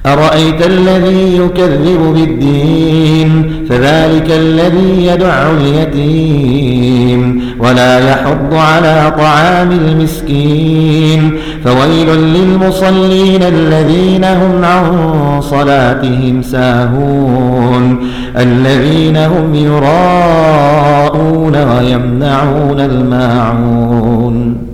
أرأيت الذي يكذب بالدين فذلك الذي يدع اليتيم ولا يحض على طعام المسكين فويل للمصلين الذين هم عن صلاتهم ساهون الذين هم يراءون ويمنعون الماعون